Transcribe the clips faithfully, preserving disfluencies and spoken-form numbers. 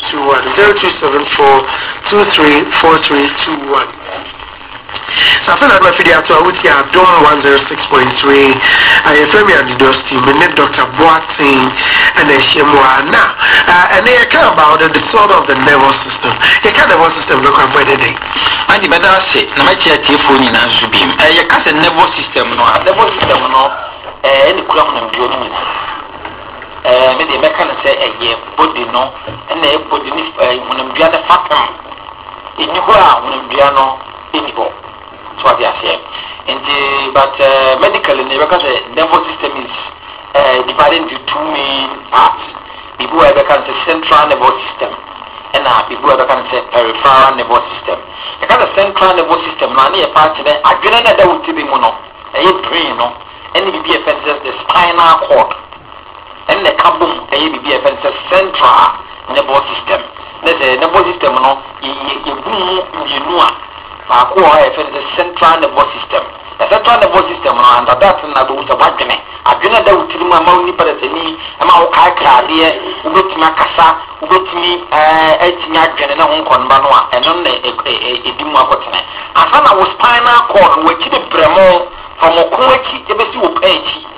two one zero two seven four two three four three two one. So I feel like my video to out here Dom one zero six point three. I am Femi and the Dusty, my name Doctor Boating and the Shemwa. Now, and they care about the disorder of the nervous system. You can't nervous system look at whether they. And the better say, no matter what you phone in as you beam. You can't say nervous system, no, nervous system, no, any clock and building. Uh, maybe I can say a year body, no, and a body when I'm the other factor. In you are when I'm piano, in you. What they are saying. And uh, but uh, medically, because the nervous system is uh, divided into two main parts. People have a central nervous system, and uh, people have a peripheral nervous system. Because the central nervous system, now any part of it, I don't know that would be mono, a brain, no, and it be offenses the spinal cord, and the kabum, a be offenses central nervous system. There's a nervous system, no, you boom, you know. Aku have the central nervous system. The central nervous system, and that's another was a wagene. I do not know to my money, but it's me, and my car, dear, who get my casa, who get me a tinya general on Conbanua, and only a dimma cotton. As I was spinal cord, which the Bremo from Okoki, the best you pay.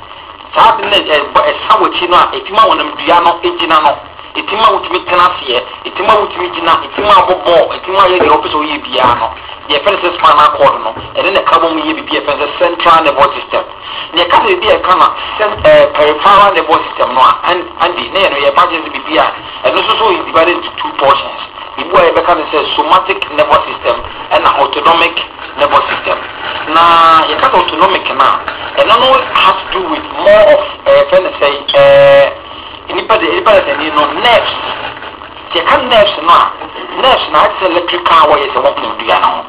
Sadly, a Sawachino, a Tima on them, Diano, Eginano. Itima with me tenasie, itima with me jina, itima bobo, itima ye the office of ye piano. The offense spinal cord no, and then the carbon ye be offense central nervous system. The can be a kind of peripheral nervous system no, and and the name ye emergency be here, and also is divided into two portions. The boy can say somatic nervous system and autonomic nervous system. Now you can autonomic now, and not only has to do with more of uh, say uh anybody, anybody, you know, nerves. You can't nerves now. Nerves now, it's electrical wires and walking to you.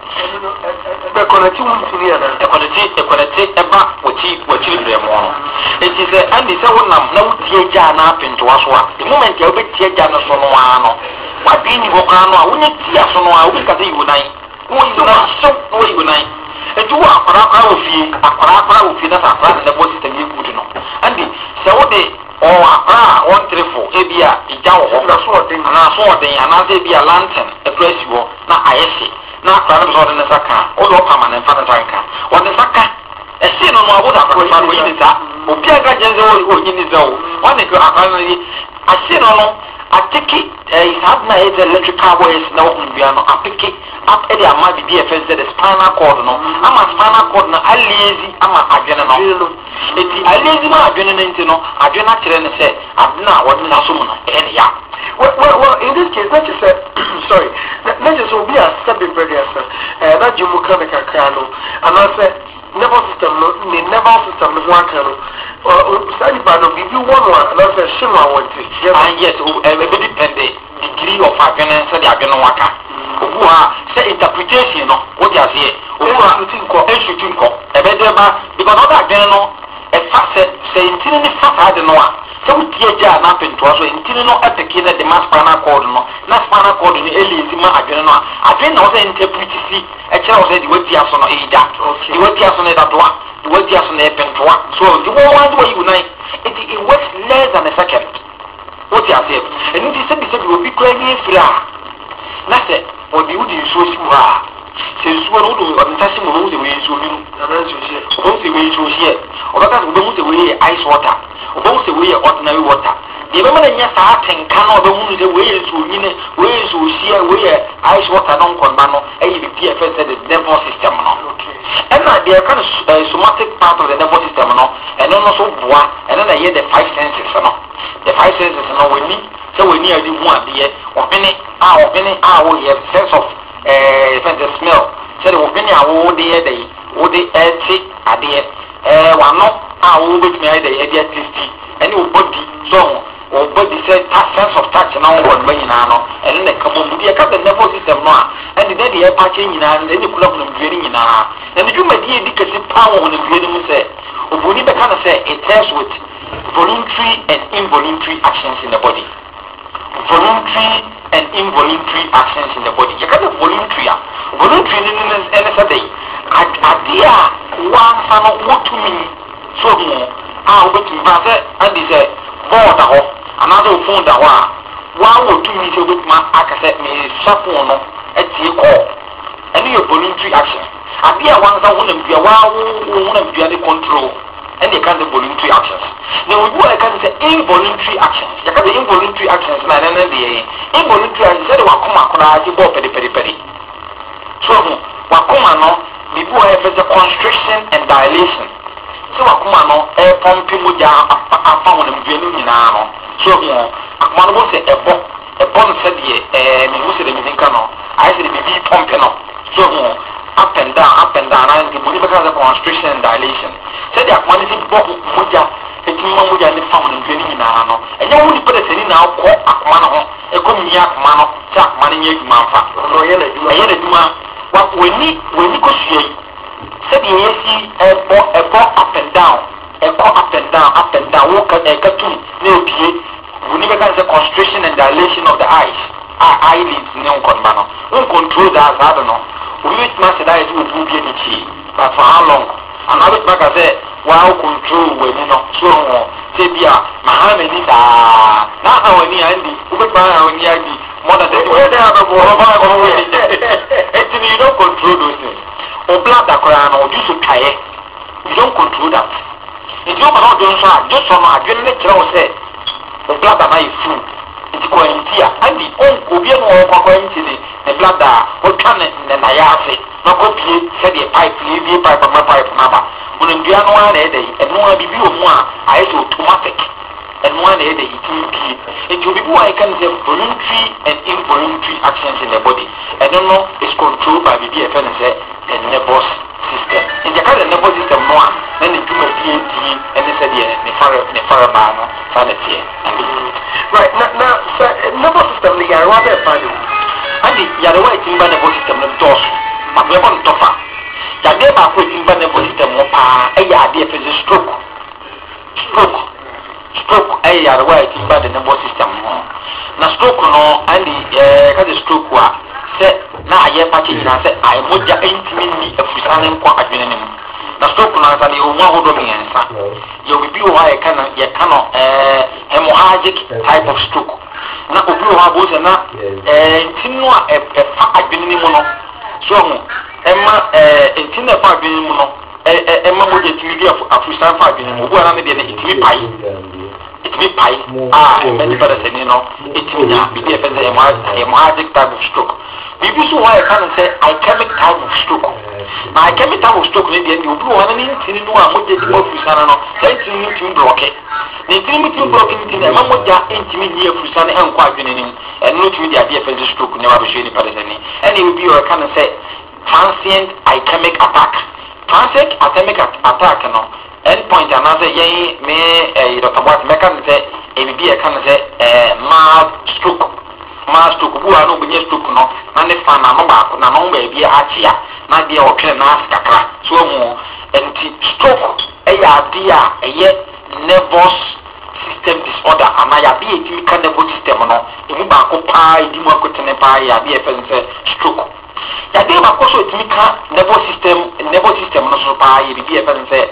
The quality won't be there. The quality, the quality, about what you, what you do. It is a, and it's a one now, no tear jar up into us. The moment you'll be tear jar on one, what being you can, I wouldn't tear on one, we can see you nine. Who is not so way you nine? And you are a fee, a crap of that's a plan and the bosses and you would know. And the so they. Oh, ah, one three four. Ebia, Ijao, the sword thing, and I saw the another be a lantern, a place you now I see. Now, Cranus or the Saka, or Lopaman and Fanataka. What the Saka? A sin on my wood after my way is that, or Piaga Genzo or Ginizo. One they go apparently, I see no, I take it, is had my electrical ways now on piano, I pick it up at the Amadi B F S, the spinal cord, no. I'm a spinal cord, no, I lazy, I'm a general. It's a lazy man, I didn't know, I did not tell and say, I'm not what not so much. Well, well, in this case, let's just say, sorry, let's just be a stepping very answer. That you will come a cano, and I said, nervous system, the nervous system, the one cano. Study by the review one one, and I said, Shima went to. And yes, every dependent degree of happiness, and I don't know what. Who are say interpretation, what you say, who are shooting call, and shooting call, a better because not that general. A facet say intending fat had no one. So we tear jar napping to us, intending no epic in the mass spinal cord, no, not spinal cord in the Elizima Adreno. I didn't also interpret see a child said the way he has on a that, the way he has on that one, the way he has on a pen to one. So the one way you unite, it, it works less than a second. What you have said, and it is said, it will be crying free. That's it, or the wood is so small. Since one of the touching of the way so you both the way so here, or because we don't away ice water, or both away ordinary water. The women in your starting cannot the moon the way so you know, way so here, where ice water don't condemn, and you be affected the nervous system. And now they are kind of somatic part of the nervous system, and also bois, and then I hear the five senses. The five senses are we need, so we need to one the or penny, our penny, our sense of. Uh, the smell. So the opinion I would the day, would the air tea, a dear, eh, one no, I will with me the idea tasty, and your body, so, or body said, sense of touch and all one way in Anno, and then the couple of the nervous system, and the daddy air patching in and then the club of drilling in our, and you may be indicative power when the drilling say, or would you kind of say it tells with voluntary and involuntary actions in the body. Voluntary and involuntary actions in the body. You can't voluntary. Voluntary is any day. Idea one son of what to me. So, I will to Baza and is a board another phone that one. One would to me with my phone no etie call ɛno yɛ voluntary action adeɛ a wansa honam dua waa wo honam dua de control ɛne ɛka sɛ voluntary actions na obi a ɛka sɛ involuntary actions yɛka sɛ involuntary actions na ɛno no deɛ involuntary actions sɛde wakoma koraa gye bɔɔ pɛdepɛdepɛde so ho wakoma no biribi wɔ ɛfɛ sɛ constriction and dilation sɛ wakoma no ɛpɔmpe mogya afa honam dua no nyinaa no so ho akoma no bɔ sɛ ɛbɔ ɛbɔ no sɛdeɛ ɛɛ mehu sɛ dɛ mesinka no ayɛ sɛ de biribi pɔmpe no so ho up and down up and down and the body becomes a constriction and dilation said the akoma si bɔ mogya etimi ma mogya ne fa honam dua no nyinaa no ɛnyɛ wo nipa de sani na akɔ akoma no ho ɛkɔ mia akoma no sɛ akoma no nyɛ adwuma mfa ɛyɛ n'adwuma wa w'ani w'ani kɔsua yi sɛdeɛ yɛsi ɛbɔ ɛbɔ up and down ɛkɔ up and down up and down wo ka ɛka tum na ebie wo ni bɛka sɛ constriction and dilation of the eyes a eyelids ne nkɔnba no wo control that saa do no we wait ma say that is wo bu bi ni chi but for how long and how it back say wow control we ni no so ho say bia mahama ni da na ha wani andi wo be ma ha wani andi more than that we dey have a go ba go we it you don't control those things o blood akora no do so kaye you don't control that if you cannot do so just so no adwene ne kire wo say o blood na e full it ko entia andi on obi no wo kwa enti ni the blood da o twa ne na ya ase na ko pie se de pipe ni bi pipe ma pipe na ba mun ndua no ana e dey eno a bibi o mu a aye so automatic eno ana e dey itin pie enti obi bu I can say voluntary and involuntary actions in the body eno no is controlled by bibi e fe ne say the nervous system in the kind of nervous system no a na ne dwuma pie ti ene se de ne fare ne fare ba no fa ne tie right na na nervous system the yare wa be fa do andi yare wa timba nervous system no dos ma be bon tofa yade ba ko timba nervous system mo pa e ya de fe stroke stroke stroke e yare wa timba the nervous system no na stroke no andi eh ka de stroke wa se na aye pa chi na se ai moja entimi ni afusa ne nkwa adwene ne mu na stroke no asa de o mu ahodo mi ensa ye obi o ha ye kana ye kana eh hemorrhagic type of stroke na obi o ha bo se na eh ntinu a e fa adwene ne mu no so ho emma eh ntinu e fa adwene mu no eh emma mo je timi bi afusa fa adwene mu obi ara ne de ne itimi pai itimi pai ah e me para se ni no itimi na bi de fe se hemorrhagic type of stroke bibi so why can say ischemic type of stroke na ischemic type of stroke ne de ndi obi wo na ni ntini no a mo je di mo fusa na no sai ntini ntini block ni ntini ntini block ntini ma mo ja ntini ni afusa na enko adwene ni en no tumi de ade fe stroke ne wa be hwe ni pare se ni ene obi wo can say transient ischemic attack transient ischemic attack no end point another yen me eh Doctor Boat me can say e bi e can say eh mild stroke mild stroke bu anu bunye stroke no na ne fa na no ba na no ba bi achia na de o twe na askakra so mu enti stroke e ya de a eye nervous system disorder ama ya bi etimi ka nervous system no e mu ba ko pa e di mu akotene pa ya bi e fe say stroke ya de ba ko so etimi ka nervous system nervous system no so pa e bi e fe say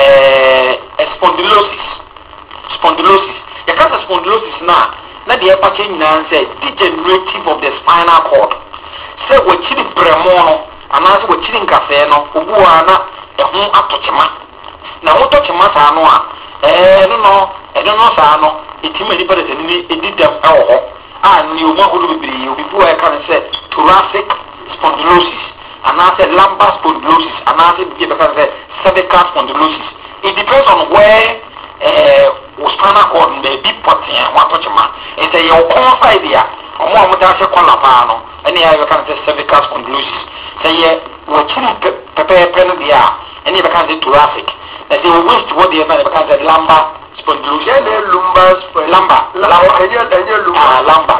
eh spondylosis spondylosis ya ka spondylosis na na de pa che nyina say degenerative of the spinal cord say we chiri bremo no ana say we chiri nkafe no obuwa na ehu atochema na ho tochema sa no a eh no no e no sa no etima ni pare ni edidam e wo ho a ni o ma hodo bibiri obi buwa e kan say thoracic spondylosis ana say lumbar spondylosis ana say bi be kan say cervical spondylosis. It depends on where uh spinal cord may be put in what tochema it's a your core side there o mo mo ta se kola pa no any ya be kan say cervical spondylosis say ye wo chiri pepe pepe no dia any be kan say thoracic na say we waste what they be kan say lumbar spondylosis yeah the lumbar lumbar lumbar enye enye lumbar ah lumbar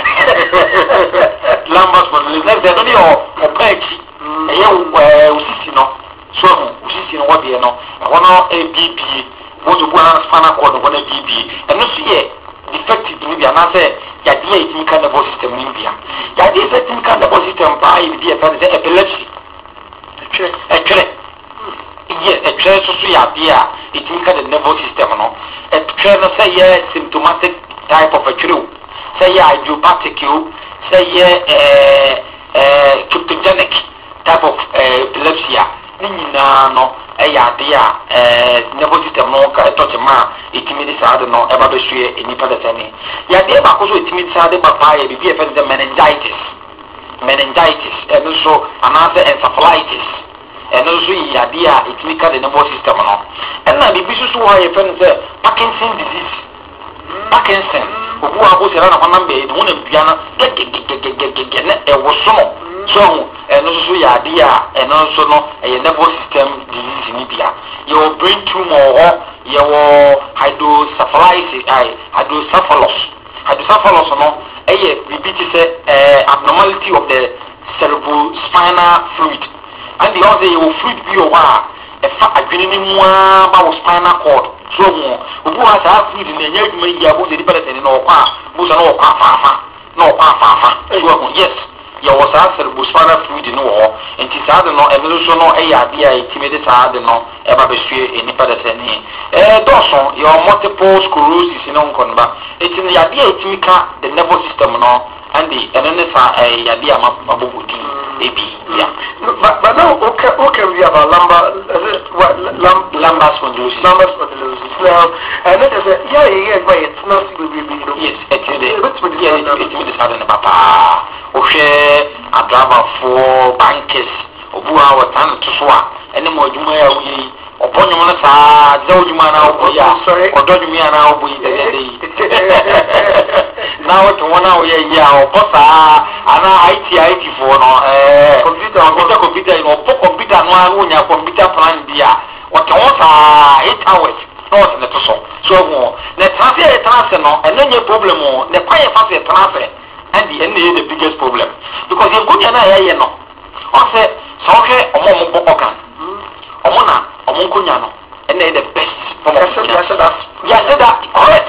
lumbar spondylosis na say no dey o pechi eye o sisi no so usisi no wode no wono A B B wozo bua spinal cord wono B B eno so ye defective ni bia na say ya de etimi ka nervous system ni bia ya de etimi ka nervous system pa e bi e fa say epilepsy etwe etwe ye etwe so so ya de a etimi ka the nervous system no etwe no say ye symptomatic type of etwe say ya idiopathic you say yeah uh cryptogenic type of epilepsy ni nyina no ɛyɛ ade a ɛɛ nervous system no ka ɛtɔkye ma etimi de saa de no ɛba bɛhwie enipa de sɛne yadeɛ baako so etimi de saa de ba paa yɛ bibi yɛfɛ no sɛ meningitis meningitis ɛno nso anaasɛ encephalitis ɛno nso yɛ yadeɛ a etimi ka de nervous system no ɛna bibi soso hɔ a yɛfɛ no sɛ Parkinson disease Parkinson obu a ko sɛra na hɔnam bɛyɛ de wɔn bia no gɛgɛgɛgɛgɛgɛ ne ɛwɔ so no so ɛno nso yɛ adeɛ a ɛno nso no ɛyɛ nervous system disease ni bia yɛwɔ brain tumor hɔ yɛwɔ hydrocephalus ai hydrocephalus hydrocephalus no ɛyɛ biribi te sɛ ɛɛ abnormality of the cerebrospinal fluid and the other yɛwɔ fluid bi wɔ hɔ a ɛfa adwene ne mu ara ba wɔ spinal cord so mu obu ha saa fluid na ɛnyɛ adwuma yi a bo sɛ nipa sɛ ne na ɔkɔ a bo sɛ na ɔkɔ afaafa na ɔkɔ afaafa so mu yes yɛwɔ saa cerebrospinal fluid no wɔ hɔ nti saa de no ɛno nso no ɛyɛ adeɛ a ɛtumi de saa de no ɛba bɛsue nipa de sɛ ne ɛɛ dɔɔso yɛwɔ multiple sclerosis no nkɔnba eti no yadeɛ a ɛtumi ka the nervous system no ɛnde ɛno ne saa ɛɛ yadeɛ a mabɔbɔ din ebi ya. but but now okay okay we have a lumbar what lumbar spondylosis lumbar spondylosis now and it is a yeah yeah but it's not so we we know yes ɛtumi de ɛtumi de saa de ne ba paa ohwɛ adrabafo bankers obu a wɔtan no to so a ɛne mo adwuma ya woyɛ yi ɔbɔ nwom no saa dza odwuma na ɔbɔ ya ɔdɔ nwom ya na ɔbɔ yi dɛdɛ yi na wɔto wɔn a wɔyɛ yi a ɔbɔ saa ana I T I T foɔ no ɛɛ computer computer computer yi ɔbɔ computer no a wonya computer plan bi a wɔte wɔn saa eight hours na wɔte ne to so so ɔmo na tena se yɛ tena se no ɛno nyɛ problem o na kwan yɛ fa se tena se and the end is the biggest problem because you go na ya ye no o say so hwe omo mo organ omo na omo nkonya no and the best form of yes yes that yes that correct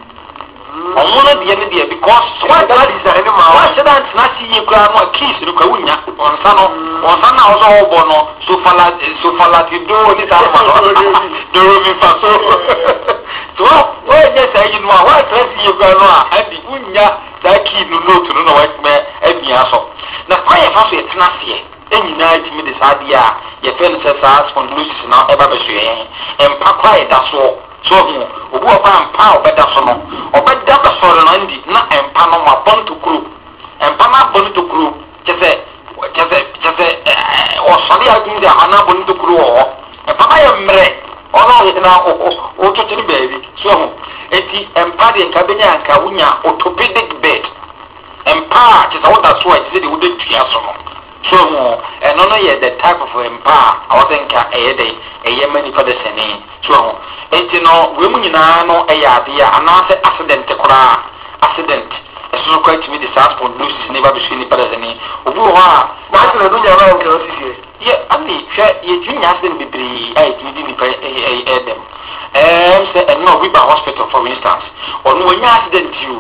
omo na de ne de because so that is any ma wa say that na si ye kura no keys no kwa wunya onsa no onsa na ozo obo no so fala so fala ti do ni sa ma do mi fa so so o ye say you know wa try si ye kura no a and wunya that key no note no no what me abia so na kwa ye fa so etena se enyina timi de saa dia ye fe no se saa spondylosis na eba be so yen empa kwa ye da so so hu obu oba empa obeda so no obeda be so no ndi na empa no ma bon to kru empa na bon to kru kese kese kese o sali agun dia ana bon to kru o empa ba ye mre ono na o o to tini baby so hu eti empa de nka benya nka wunya orthopedic bed empa ti sa woda so a ti de woda tua so no so mo eno no ye the type of empa I was nka eye de eye mani for the sene so ho eti no we mu nyina no eye ade a anase accident kora accident eso ko eti mi de sa spondylosis ne ba be shini para sene obu ho a ma ti na dunya na nka osisi ye ani hwe ye dunya accident bibiri ai ti di ni pa e e dem em say eno we ba hospital for instance onu onya accident you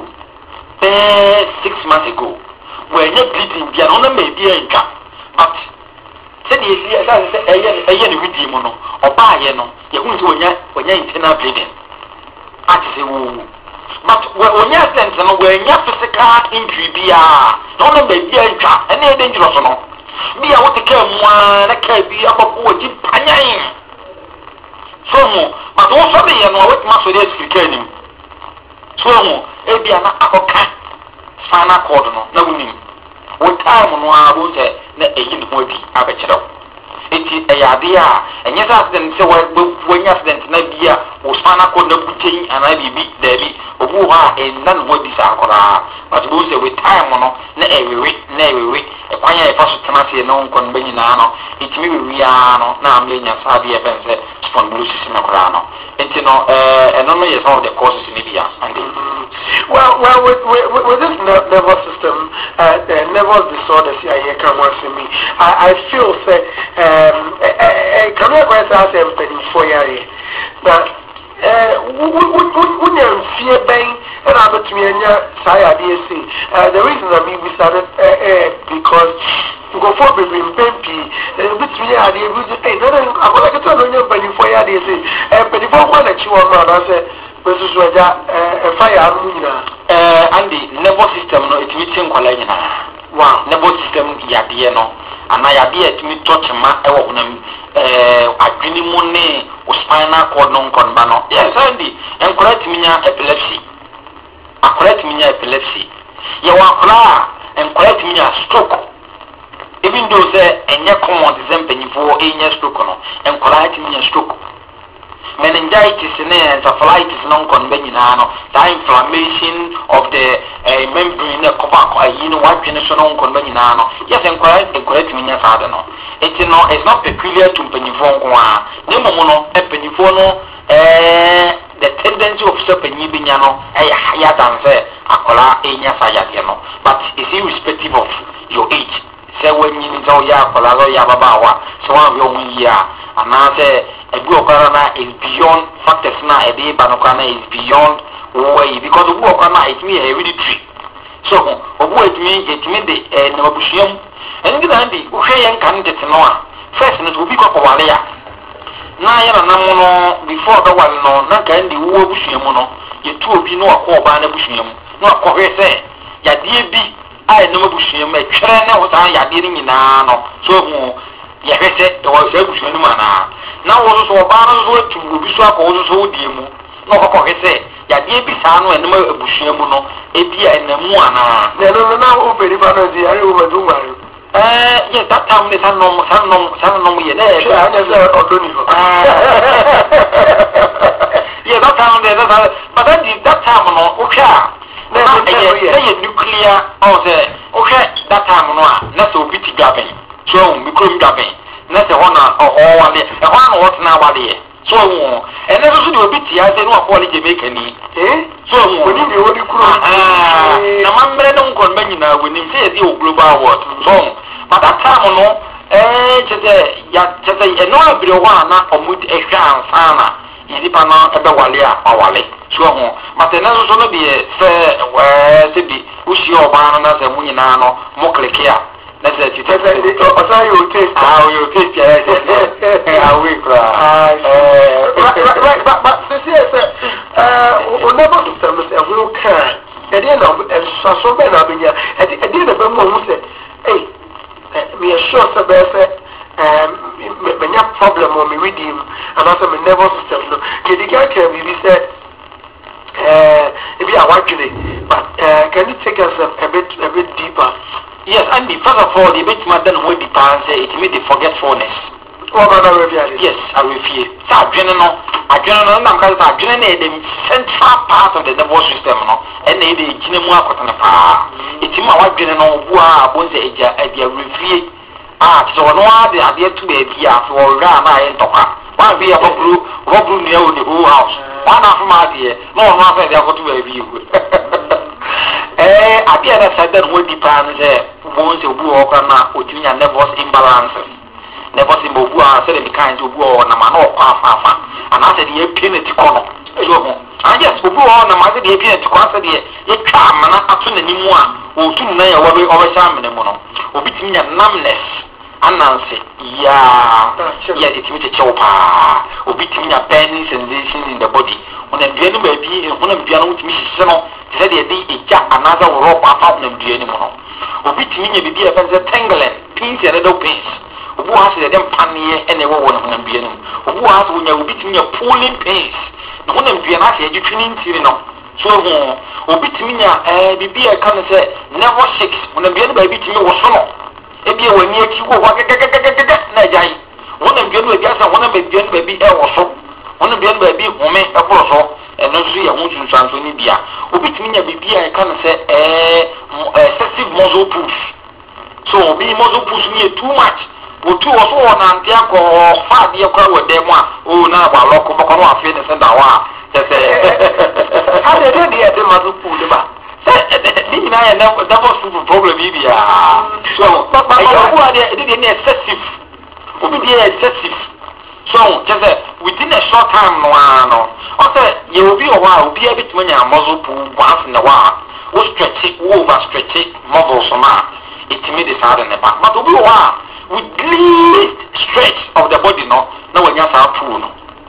eh six months ago when you bleeding bia no na me bia nka but say the esi say say eye eye ni widi mu no oba ye no ye hu say onya onya internal bleeding ati say wo but onya accident no we nya physical injury bia no na me bia nka ene e dangerous no bia wo te ka mu a na ka bia bako oji panyan so mo but wo so de ye no we ma so de security ni so mo e bia na akoka spinal cord no na wunim wo time no a bo se na eyi no adi abekyerew enti eyade a enye sa accident se wo nya accident na bia wo spinal cord na butin ana bibi dabi obu ha enna no adi sa akora but bo se wo time no na ewewe na ewewe e kwanya e fa so tena se no nkon banyi na no etimi wewe ya no na amle nya sa bia ben se spondylosis na kora no enti no eh eno no yes some of the causes in bia and well well with with, with this nervous system uh, uh nervous disorders here here come once for me I I feel say um can I go and say I'm spending four years but eh when you fear bang and I'm to me say uh the reason that we started uh, uh, because go for baby baby between ya dey we hey no no I go like to know you spending four years say eh spending four one that you want man I say Wesu so ja eh fire amu nyina. Eh andi nervous system no etimi tin kwala nyina. Wow. Nervous system yade no ana yade etimi tochema e wo honam eh adwini mu ne o spinal cord no nkon ba no. Yes andi enkwala etimi nya epilepsy. Akwala etimi nya epilepsy. Ye wa akwala enkwala etimi nya stroke. Even though say enye common desempenyifo enye stroke no enkwala etimi nya stroke. Meningitis and encephalitis no kon be nyina no that inflammation of the uh, membrane na cover you know what you so no kon be nyina no yes encourage encourage me nya sada no it no it's not peculiar to penifo nko a ne momo no e penifo no eh the tendency of so penyi bi nya no eh higher than say akola enya saya de no but is irrespective of your age say when you know ya akola lo ya baba wa so one yo one year ana say ebi okara na is beyond factors na ebe banokana is beyond way because obu okara na it me hereditary so obu etimi etimi de na obusuam endi na ndi ohwe yen kan tete no a first no obi ko kwale ya na ya na nam no before the one no na kan ndi wo obusuam no yetu obi no akọ oba na obusuam no akọhwe se ya die bi ai na obusuam e twere na ho san ya die ni nyina no so hu ya hwese e wo se obusuam no mana na wo so ba no so atu obi so akọ wo so die mu no kokọ hwese ya die bi sa no enema abusua mu no ebi enamu ana na no na wo peri ba no di ari wo madu mari eh yes that time ne san no san no san no ye na e anya se odoni ho yeah that time there that but then that time no o hwa na ye say nuclear or say o hwa that time no a na so obi ti gaben so mi krom gaben na se hona o wale e hona what na wale so won ene so so de obi ti ase no akọ le Jamaica ni eh so won oni de woni kuro ah na mamre no nkon ba nyina woni se e o global world so but that time no eh chete ya chete e no abire ho ana omut e hwa ansana yidi pa no ebe wale a awale so won but ene so so no de se eh se bi ushi oba no na se mu nyina no mo kleke a na se ti tete o sa yo taste ah yo taste ya se ah we kra ah eh right but but se se eh o never system se we can e dey na so so be na be ya e dey na be mo hu se eh me sure se be se um me nya problem o me redeem and also me nervous system no ke di ga ke bi se eh e bi awadwene but uh, can you take us a, a bit a bit deeper? Yes, and the first of all, the bit more than what the parents say, it made the forgetfulness. Oh, God, I will fear. Yes, I will fear. So, I don't know, I don't know, I'm going to the central part of the nervous system, no, and they did Jinamua Cotton. It's in my wife, you know, who are bones a review. Ah, so no, they are there to be here for Rana and Toka. One be a blue, Robu near the whole house. One of my dear, no one said they are going to review. Eh, I be at a certain way the parents say. Bones of Buoka na Ojunia nervous imbalances. Nervous imbobua said the kinds of war na mano kwafa. And I said the penalty corner. I just go on and I said the penalty corner. Ye come and I turn any more. O two nay away over some in the mono. O between your numbness. And Nancy, yeah, yeah, it's with a chopa. O between your burning sensation in the body. When a dream baby and one of the other with Missus Seno said the day a jack another rope out of the anymore. Obi timi nya bibi ebenze tangling pins and little pins obu has the dem panie ene wo wo no bia no obu has wo nya obi timi nya pulling pins no wo na bia na se adwetwini ntiri no so ho obi timi nya eh bibi e kan se never six wo na bia no ba bi timi wo so no e bia wani aki wo wa gagagagaga na jai wo na bia no e bia sa wo na ba bia no ba bi e wo so wo na bia no ba bi home e boro so eno so ya hu sunsanso ni bia obi timi nya bibi e kan se eh excessive muscle push. So be muscle push me too much. O two or so on and the alcohol fat the crowd with them one. Oh now about local Bocano fitness and our just how they did the muscle push about. Didn't I never that was super problem maybe so but who are they did any excessive obi excessive. So just within a short time no no. Also you will be a while be a bit when you muscle pull once in a while. We stretch it, we over stretch it, muscles on it made the side in the back. But we are with least stretch of the body, no, no one has our pool.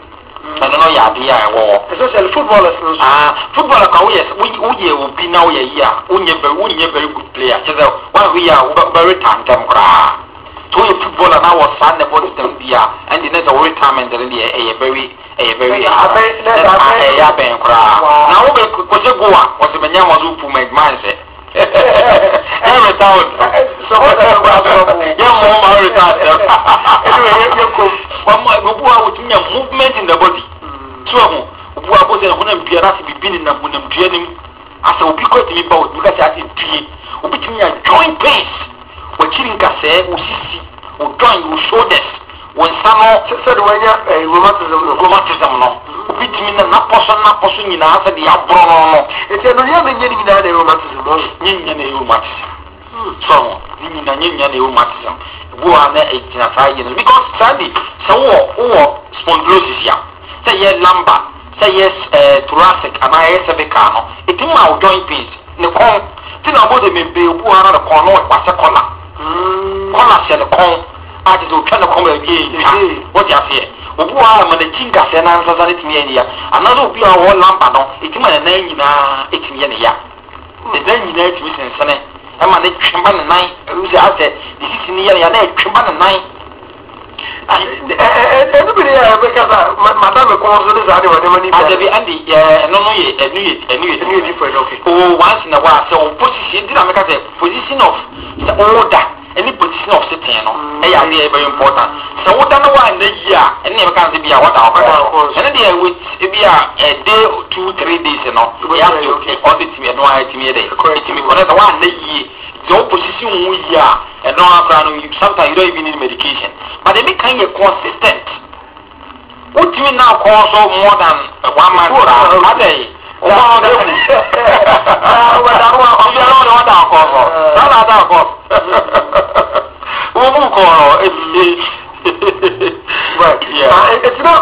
ɛno no yɛ adeɛ a ɛwɔ especially footballers no ah footballer ka woyɛ woyɛ obi na woyɛ yi a wonyɛ very wonyɛ very good player kyerɛ sɛ woahwɛ yi a wobɛreta ntɛm koraa so woyɛ footballer na wɔ saa nebɔ system bi a ɛnde ne sɛ wo retirement no deɛ ɛyɛ very ɛyɛ very ɛyɛ abɛn koraa na wobɛ kɔsɛ go a wɔsɛ bɛnya ma so pu ma adwuma nsɛ ɛyɛ retired yɛ mmɔ ma retired obu a wotumi nya movement in the body so ɛho obu a bɔ sɛ honam dua no ase bibi ne nam honam dua no mu asɛ obi kɔ tumi ba wotumi ka sɛ ase due obi tumi nya joint pains wakyiri nkasɛɛ wo sisi wo joint wo shoulders wo nsa no sɛde wanya rheumatism no rheumatism no obi tumi na napɔ so napɔ so nyinaa sɛ de yɛaborɔ no no ɛti ɛno nneɛma nyɛ ne nyinaa na rheumatism no nyɛ nyɛ na rheumatism so ho ne nyinaa nyɛ nyɛ na rheumatism ebu a na ɛgyina saa yɛ no because saa de sɛ wowɔ wowɔ spondylosis a sɛ yɛ lumbar sɛ yɛ thoracic anaa yɛ cervical no ɛtumi ma wo joint pains ne kɔn ti na bɔ sɛ bebree obu ara ne kɔn no wasɛ kɔla kɔla hyɛ ne kɔn a kyerɛ sɛ otwa ne kɔn baabi ɛntwa wɔte aseɛ obu ara ma n'akyi nkasɛɛ na nsasa ne tumi yɛ ne ya anaasɛ obi a wɔwɔ lumbar no ɛtumi ma ne nan nyinaa ɛtumi yɛ ne ya ne nan nyinaa ɛtumi sensene ɛma ne twemba ne nan ɛwusɛ asɛ ne sisi ne yɛ ne ya na ɛtwemba ne nan ɛno bi ne yɛ ɛbɛka sa madame kɔn so ne saa de wɔde ma ne adabi andi ɛno no yɛ ɛno yɛ ɛno yɛ ɛno yɛ different okay o once in a while sɛ o position nti na meka sɛ position of sɛ ɔwɔ da ɛne position of sitting no ɛyɛ adeɛ very important sɛ woda no wa na yi a ɛne yɛ bɛka sɛ bi a wɔda ɔkɔ ɛne deɛ with ebi a a day two three days no yɛ aso ɔde timi ɛno a timi yɛ dɛ ɛtimi kɔnɛ sɛ wa na yie sɛ o position wo yi a ɛno akora no sometimes you don't even need medication but ɛmi kan yɛ consistent wotimi na akɔ so more than one month koraa adɛ ọmọ ọdẹ mu ọbẹda ọmọ ọbẹ ọdẹ ọdẹ akọ sọ sáà ọdẹ akọ wọn mú kọ ọ ebi eti na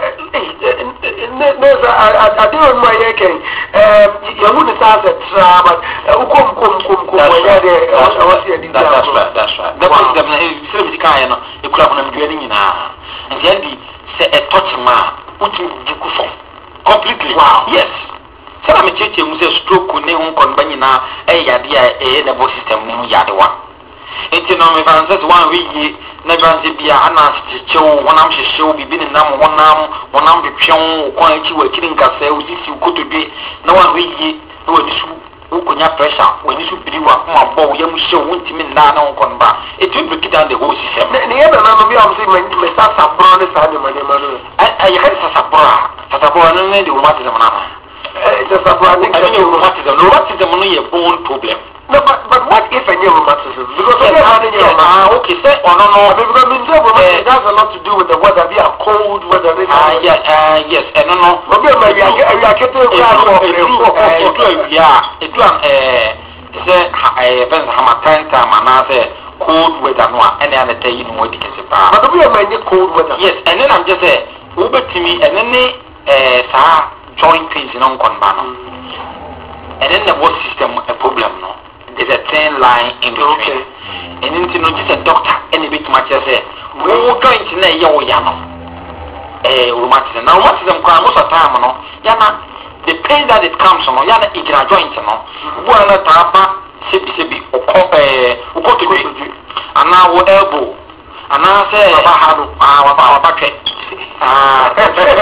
ne sɛ ade wɔ mu a yɛkɛn yɛhu ne saa sɛ tra but wokɔm kom kom kom wɔnyɛ deɛ ɛwɔ sɛ yɛdi that's right that's right the president na sɛ bi kan yɛ no ekura honam dua ne nyinaa nti ɛdi sɛ ɛtɔ kyema a wotumi di ku fam completely wow yes sɛ na mekyerɛkyerɛ mu sɛ stroke ne ho nkɔnba nyinaa ɛyɛ yadeɛ a ɛyɛ nervous system no mu yadewa nti no mefa sɛ sɛ woanhwɛ yie na bia sɛ bia ana kyekyew honam hyehyew biribi ne nam honam honam twetwe wo kɔn akyi w'akyiri nkasɛɛ wo sisi wo kotodwe na woanhwɛ yie na w'ani so wokonya pressure w'ani so biri w'akoma bɔ wo yam hyɛ wo wontimi nnaa ne ho nkɔnba ɛtumi break down the whole system ne yɛ nana no bi a sɛ mesa saborɔ ne saa nneɛma nneɛma no yɛka ne sasaborɔ a sasaborɔ no ne de rheumatism no ana it's a surprising I mean rheumatism rheumatism no yɛ bone problem no but but what if any rheumatism because yes, yes, yes, yes. Ah, okay say oh no no because means rheumatism has a lot to do with the weather be a cold weather ah yeah uh, yes eh no no obi o ma wi wi akete ko aso edu edu ya edu am eh say eh fence hamatan time ana say cold weather no a ene ana tayi no wadi kese pa but obi o ma nye cold weather yes and then I'm just say wo betimi ene ne eh saa joint pains no konba no and then the nervous system a problem no there's a thin line in between okay. And then you know just a doctor any bit much say wo joint na ye wo ya no eh rheumatism now rheumatism kwa most of time no ya na the pain that it comes no ya na igra joint no wo na tapa sebi sebi okọ eh okọ to be ana wo elbow ana say baba ha no ah baba baba twe ah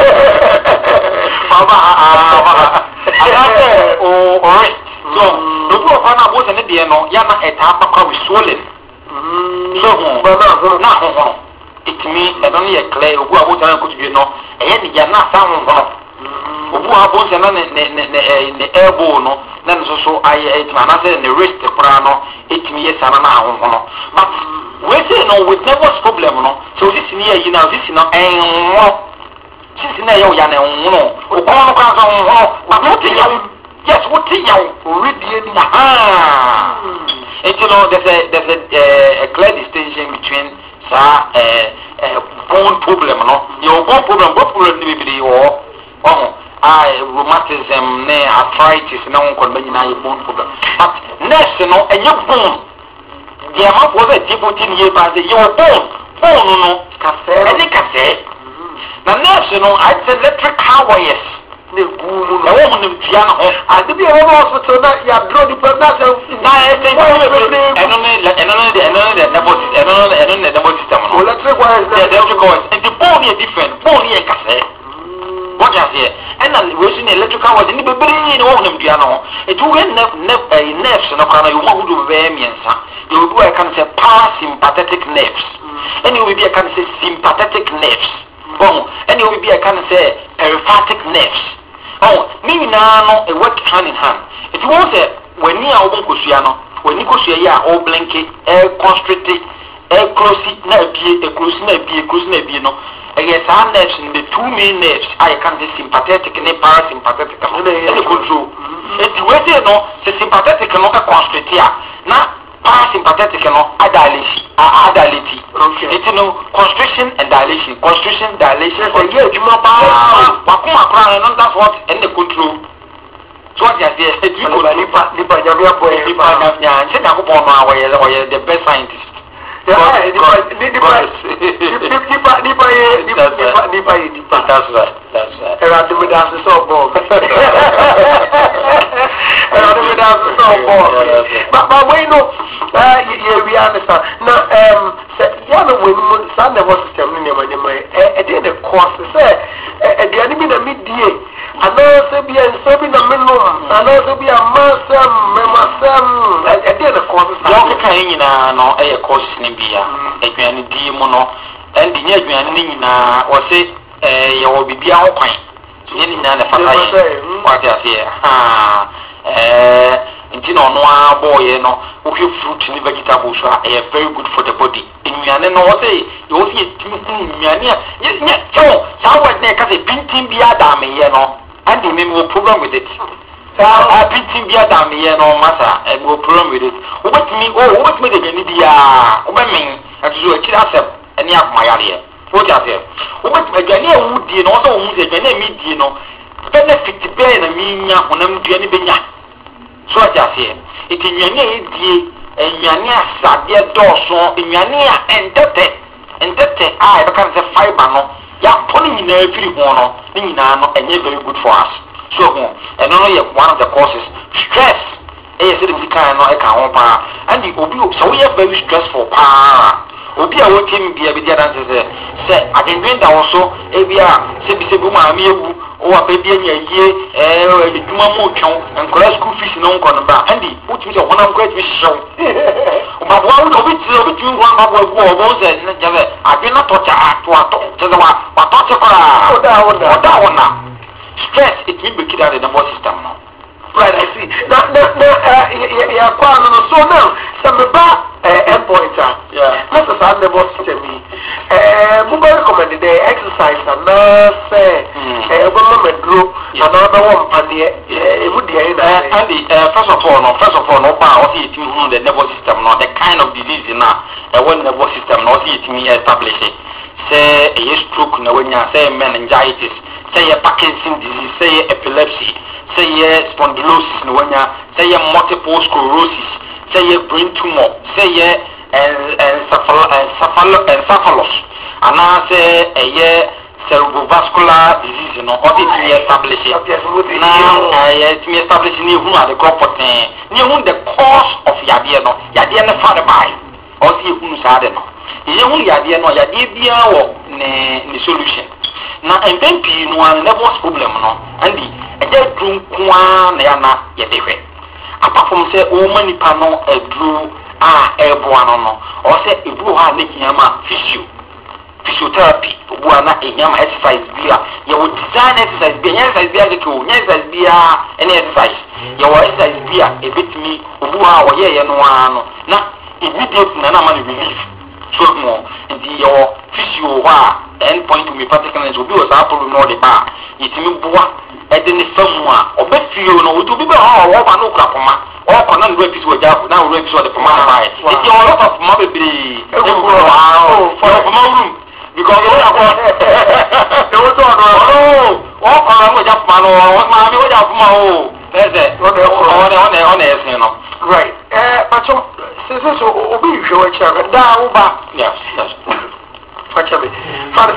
baba ah baba ana say o o so no go for na bo se ne de no ya na eta akwa we swollen so ho na ho ho it me e don ye clear ogu abo tan ko tudwe no e ye ne ya na sa ho ho ogu abo se na ne ne ne ne elbow no na no so aye it ma na say ne wrist kora no it me ye sa na ho ho no but we say no with nervous problem no so this ni ye na this no en ho this na ye o ya na en ho o ko no kan so ho but no te ya yes what te ya already any ah and you know there's a there's a, uh, a clear distinction between sa uh, uh, bone problem no your bone problem bone problem ni be or oh I rheumatism ne arthritis na won kon banyina ye bone problem but next no enye bone the amount was a different in here but your bone bone no kase any kase na nerves no I say electrical wires ne gumu na wo mun tia na ho ade bi e wo hospital na ya draw the person na e say eno ne eno ne de eno ne de nervous eno ne eno ne nervous system no electric wires the electrical wires and the bone is different bone is kase what you say and we see electrical wires ni bebere ni wo mun tia na ho e tu we nerves no kana you want to be miensa you do I can say parasympathetic nerves and you will be I can say sympathetic nerves oh and you will be I can say peripheral nerves oh me na no e work hand in hand if you want say when you are open kosua no when you kosua ya o blink e constrict e close na bie e close na bie close na bie no e yes our nerves in the two main nerves I can say sympathetic and parasympathetic and the control if you say no say sympathetic no e constrict ya na parasympathetic no adalation adality okay it no constriction and dilation constriction dilation so yeah you ma pa wa ko akra no that's what and the control so what you say it you go nipa nipa nyame boy nipa nyame say na ko no awoye oye the best scientist yeah nipa nipa nipa nipa nipa nipa nipa that's right that's right era do me dance so ball era do me dance so ball but but we know uh yeah we understand now um ya no we mu sa nervous system ni nyama nyama e dey the cause say e dey bi na medie ana se bi en so bi na menum ana se bi amasam memasam e dey the cause yo ka nyina no e cause ni bia adwani di mu no endi nya adwani ni nyina o se eh ye wo bibia ho kwan ni nyina na fata ye what you say ha eh nti no no aboye no wo hwe fruit ni vegetables are very good for the body nnuane no wo say yo see etimi nnuane a nya cho sa wa na ka say pintin bia da me ye no and the name will problem with it a pintin bia da me ye no masa e go problem with it wo betimi o wo betimi de gani bia wo be men atuzo akiri asem eni akoma yare wo ja say wo betimi gani e wo die no wo say wo mu say gani e mi die no benefit be na mi nya honam dua ni benya so ja say iti nnuane e die ennuane asade dɔɔso ennuane a entete entete a e kan se fiber no ya poni nyina afiri ho no ni nyina no enye very good for us so ho eno no ye one of the causes stress e ye se de kan no e ka ho pa and the obi so we are very stressful pa obi a wo tim bia bi dia dan se se adendwen da wo so e bia se bi se bu ma mi ewu o wa be bia nya yie eh e duma mo twon enkora school fees no nko no ba andi uti se wona nko ati hyew o ba bo wo obi ti obi tun wan ba bo egu o bo se na jave ade na to cha ato ato se wa wa to che kora o da o da o da wona stress it mean be kida the nervous system no right I see na na na ya kwa no so now se me ba eh point ah yeah na se sa nervous system ni eh mo ba recommend the exercise na say eh bo mo medro ana ba wo mpane eh e mu dia ina and the first of all no first of all no ba o see it mean the nervous system no the kind of disease na e one nervous system no see it mean establish say a stroke na wanya say meningitis say Parkinson disease say epilepsy say spondylosis na wanya say multiple sclerosis say brain tumor say encephalus ana say a cerebrovascular disease no or it may establish now it may establish ni hu at the comfort ni hu the cause of yade no yade na fa by or see hu sa de no ye hu yade no yade bia wo ne ne solution na mbempi no an nervous problem no andi eje drum kwa na ya na yede hwe apart from say o manipa no edru a eboa no no or say ebu ha na kiyama physio physiotherapy obu ana enyama exercise bia ye wo design exercise bia exercise bia ke o exercise bia any exercise ye wo exercise bia ebetimi obu ha wo ye ye no ano na immediate na na man relief so mo ndi yo physio ha end point me particularly obi o sa problem no de ba yitimi boa e de ne famu a obefio no obi be ha wo ba no krapoma o ko na ndo episode ja na ndo episode de poma ba e ti o lot of ma bebre e go wow for poma room because o ya ko e wo to no o ko na mo ja poma no o ma mi wo ja poma o eze o de o de o de o na esin no right eh pacho se se so obi hwe wa cha da wo ba yes yes facha be fa se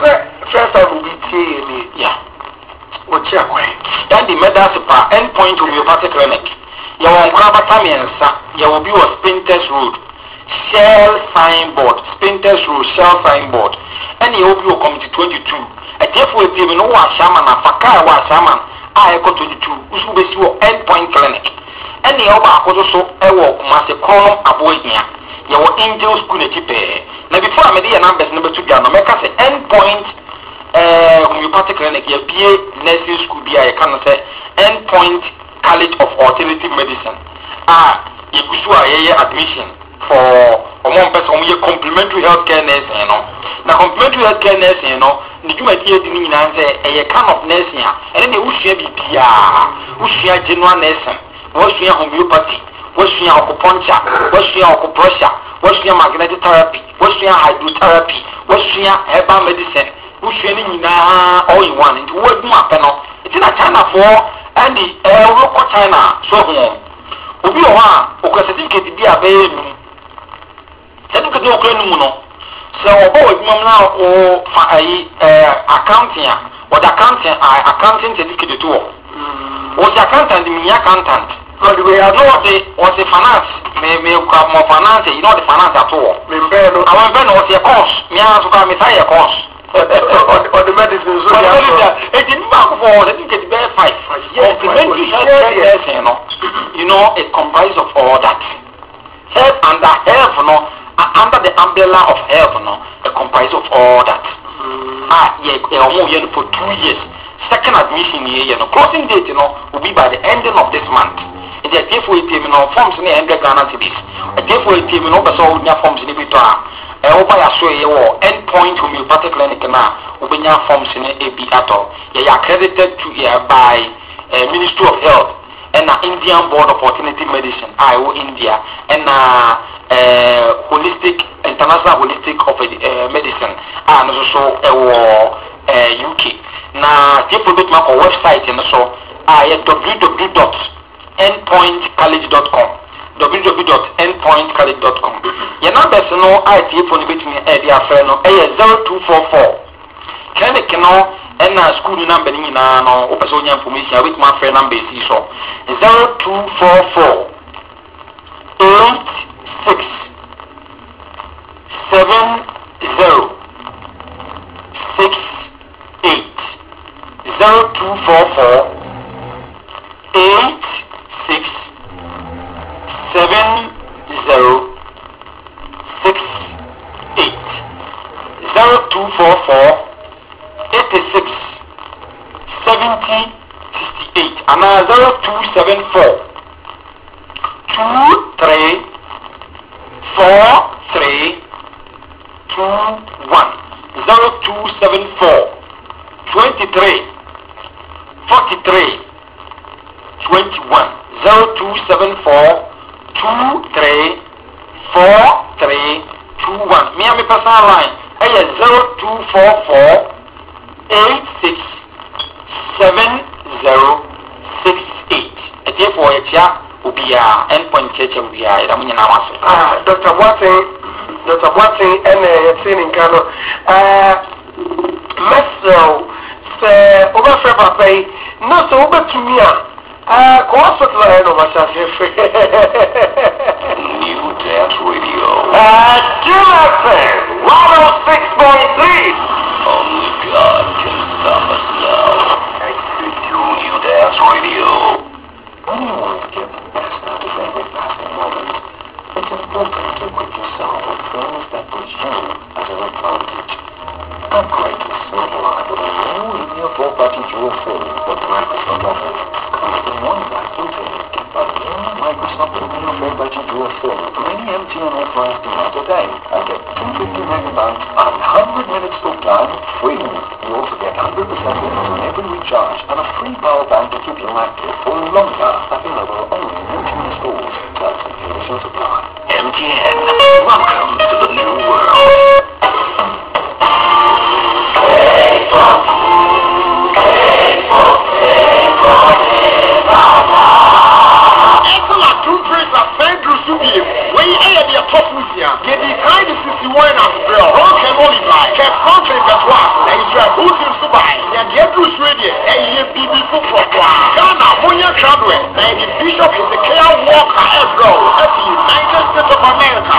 first time will be T. Yeah. What's your way? Then the medicine endpoint homeopathic clinic. You will grab a tamiensa. You will be a Spinters Road. Shell signboard. Spinters Road. Shell signboard. And you will be a committee twenty-two. A therefore, if you know what shaman, a fakar was shaman, I got twenty-two. Which will be your endpoint clinic. And the other also a walk must a column avoid here. You will angel school a chip. Now, before I made the numbers number two, Ghana, make us an endpoint. Uh, homeopathic clinic, you be a nursing school, be a can say endpoint college of alternative medicine. Ah, you could show a admission for a one person, you complementary healthcare nursing, you know. Now, complementary healthcare nursing, you know, the human being answer a kind of nursing, and then you should be P R, who share general nursing, what's your homeopathy, what's your acupuncture, what's your acupressure, what's your magnetic therapy, what's your hydrotherapy, what's your herbal medicine. Who's training now all in one into what more panel? It's in a China for and the local China so home. Obi one or certificate be a baby. Certificate no claim no. So about now or accounting or the accounting accounting certificate to was the accountant the accountant. But we are not the was a finance may may more finance you know the finance at all. I want to was a course. Me as well me say a course. Or the medicine, so it didn't work for the ticket bear five. Complementary healthcare nursing, you know, you know, it comprises of all that. Health under health, you know, under the umbrella of health, you know, it comprises of all that. Ah, yeah, yeah, for two years. Second admission year, you know, closing date, you know, will be by the ending of this month. It's a day for it, you know, forms in the hundred Ghana cities. A day for it, you know, but so forms in the bitoa. Oba ya so ye wo endpoint homeopathic clinic na obenya forms in A B ato ye accredited to here by uh, Ministry of Health and na Indian Board of Alternative Medicine I O India and na uh, holistic international holistic of uh, medicine and so so e wo uh, U K na people bit ma ko website and so I w w w dot endpoint college dot com w w w dot endpoint college dot com. Your numbers no I T phone bit me e dia frɛ no e zero two four four. Clinic no and na school number ni na no o person information with my friend number is so zero two four four eight six seven zero six eight zero two four four eight six seven zero six eight zero two four four eighty six seventy sixty eight and zero two seven four two three four three two one zero two seven four twenty three forty three twenty one zero two seven four two three four three two one. Me and my personal line is zero two four four eight six seven zero six eight. A day for a chia will be a endpoint church will be a ah Doctor Watson, Doctor Watson, and a thing in Kano. Uh, Meso say over for papa. No, so over to me. Ah, uh, hospital I know myself here. New Dance Radio. Uh, Jim F M one oh six point three. Only God can stop us now. New Dance Radio. Anyone get best out of every passing moment. It's important to equip yourself with things that put you at an advantage. Upgrade to Snowline with a new linear four-button dual phone with Microsoft Office. Comes in one vacuum bag. A new Microsoft linear four-button dual phone from any M T N authorized dealer today. And get two hundred fifty megabytes and one hundred minutes talk time free. You also get one hundred percent bonus on every recharge and a free power bank to keep you active for longer. Available only in M T N stores. Terms and conditions apply. M T N. Welcome to the new world. When you add your top with you, get the kind of sixty-one as well. Oliver, Kev Country Betwa, Israel Putin Subai, Yadia Bruce Radio, and B B for Ghana, Munya Chadwe, and the Bishop Ezekiel Walker Ebro, at the United States of America.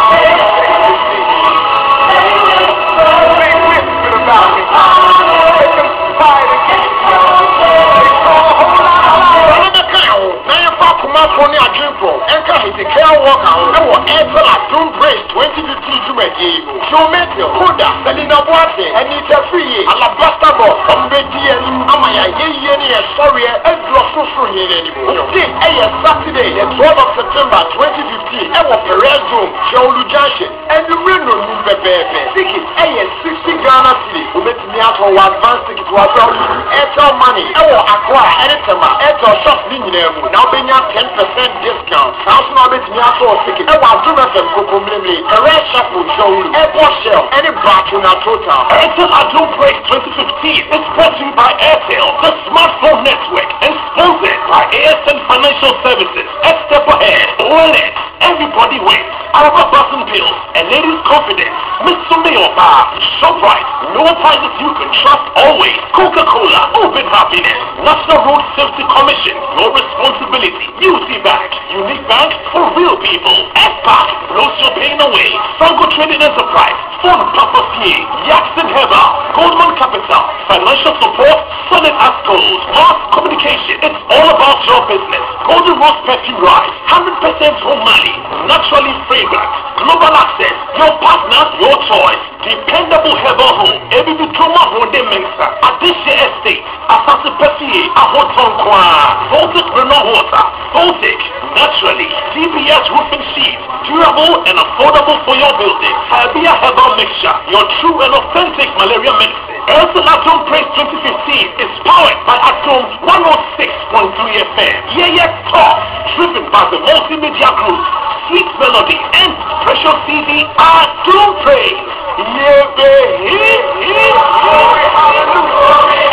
Kumafoni Adrimpo, Enka Hezekiah Walker, Ewo Airtel Adum Praise twenty fifteen Jumedi, Joe Matthew, Huda, Selina Boate, Anita Free, Alabaster Boss, Ombedi and Amaya Yeni, sorry, and Drosso Yeni. Today, a Saturday, the twelfth of September twenty fifteen, Ewo Perez Zoom, Joe Junction, and the Reno Bebe. Ticket, a sixty Ghana City, who met me out for one advance ticket to Airtel money, Ewo Aqua, Anytime, Airtel Shop Linium, now being ten percent discount. House now bet me out for ticket. I want to make them go completely. A red shop will show you. Airport shell. Any battery now total. Airtel Adum Praise twenty fifteen is brought to you by Airtel, the smartphone network, and sponsored by A S N Financial Services. A step ahead. O L X. Everybody wins. Alpha Button Pills and Ladies Confidence. Mitsume Oba. ShopRite. No prices you can trust always. Coca-Cola. Open happiness. National Road Safety Commission. Your responsibility. U C Bank. Unique Bank for real people. S-Pack. Blows your pain away. Sango Trading Enterprise. Phone Papa P. Jackson Herbal. Goldman Capital. Financial support. Solid as gold. Mass communication. It's all about your business. Golden Rose Perfume Rice. one hundred percent home money. Naturally fragrant. Global access. Your partner, your choice. Dependable herbal home. A B B Trauma Honde Mensa. Adisha Estate. Asase Perfier. Ahoton Kwa. Voltic Renault Water. Voltic. Naturally. D B S roofing sheet. Durable and affordable for your building. Habia Herbal Mixture. Your true and authentic malaria medicine. Airtel Adum Praise twenty fifteen is powered by Adum one oh six point three F M. Yeah, yeah, talk. Driven by the multimedia group. Sweet Melody and Special C D Adum Praise. Yeah, baby. Glory, hallelujah.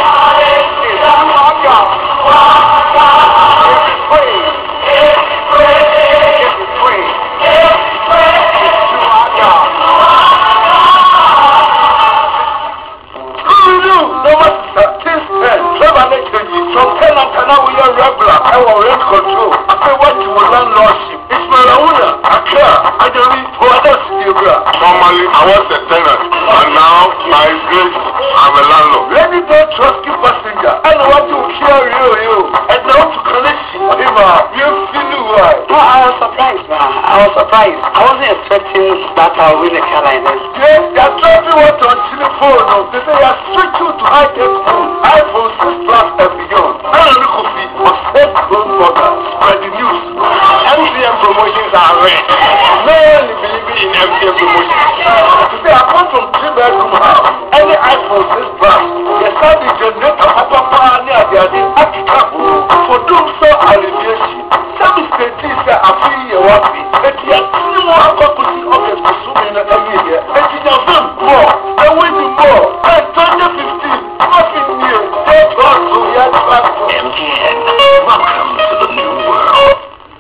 From ten up and now we are regular. I will rent control. I say what you will landlordship. It's my owner. I care. I don't need who others you bro. Normally I was a tenant, and now by grace I'm a landlord. Let me don't trust you passenger. I know what you care you you. And now to connect him. You feel why? No, I was surprised, man. I was surprised. I wasn't expecting that I'll win a car like this. Yes, they're dropping what on telephone. They say you're switching to high-tech phone. iPhone six plus and beyond. I don't know if it was set home burger. Spread the news. M T M promotions are red. No one believes in M T M promotions. Today, apart from three bedroom house, any iPhone six plus, they start the generator papa power near the other Africa for doom so alleviation. Some state is that I feel you want me. But you have three more property objects for so many every year. And you have them more. And when you more, and twenty fifteen, nothing new. They got to your transport. M T N. Welcome to the new world.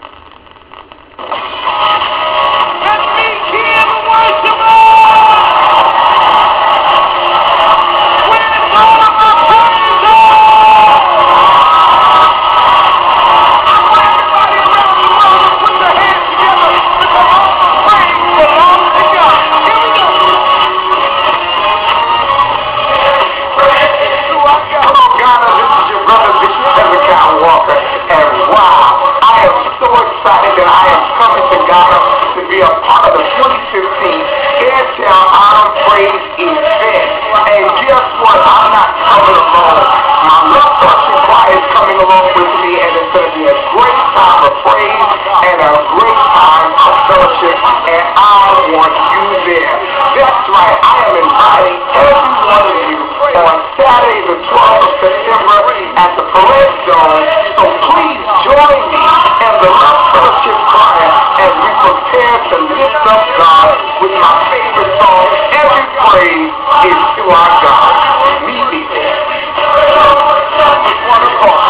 Let me hear the worship. Where's all of the praise? I want everybody around the world to put their hands together because all the praise belongs to God. Here we go. Hello, Ghana. This is your brother, Bishop Ezekiel Walker. And wow, I am so excited that I am coming to Ghana to be a part of the twenty fifteen Airtel Adum Praise event. And guess what? I'm not coming alone. My love worship choir is coming along with me, and it's going to be a great time of praise and a great time of fellowship. And I want you there. That's right. I am inviting every one of you on Saturday the twelfth of September at the Parade Zone. So please join me and the Love Fellowship Choir as we prepare to lift up God with my favorite song, Every Praise is to Our God. Meet me there. One of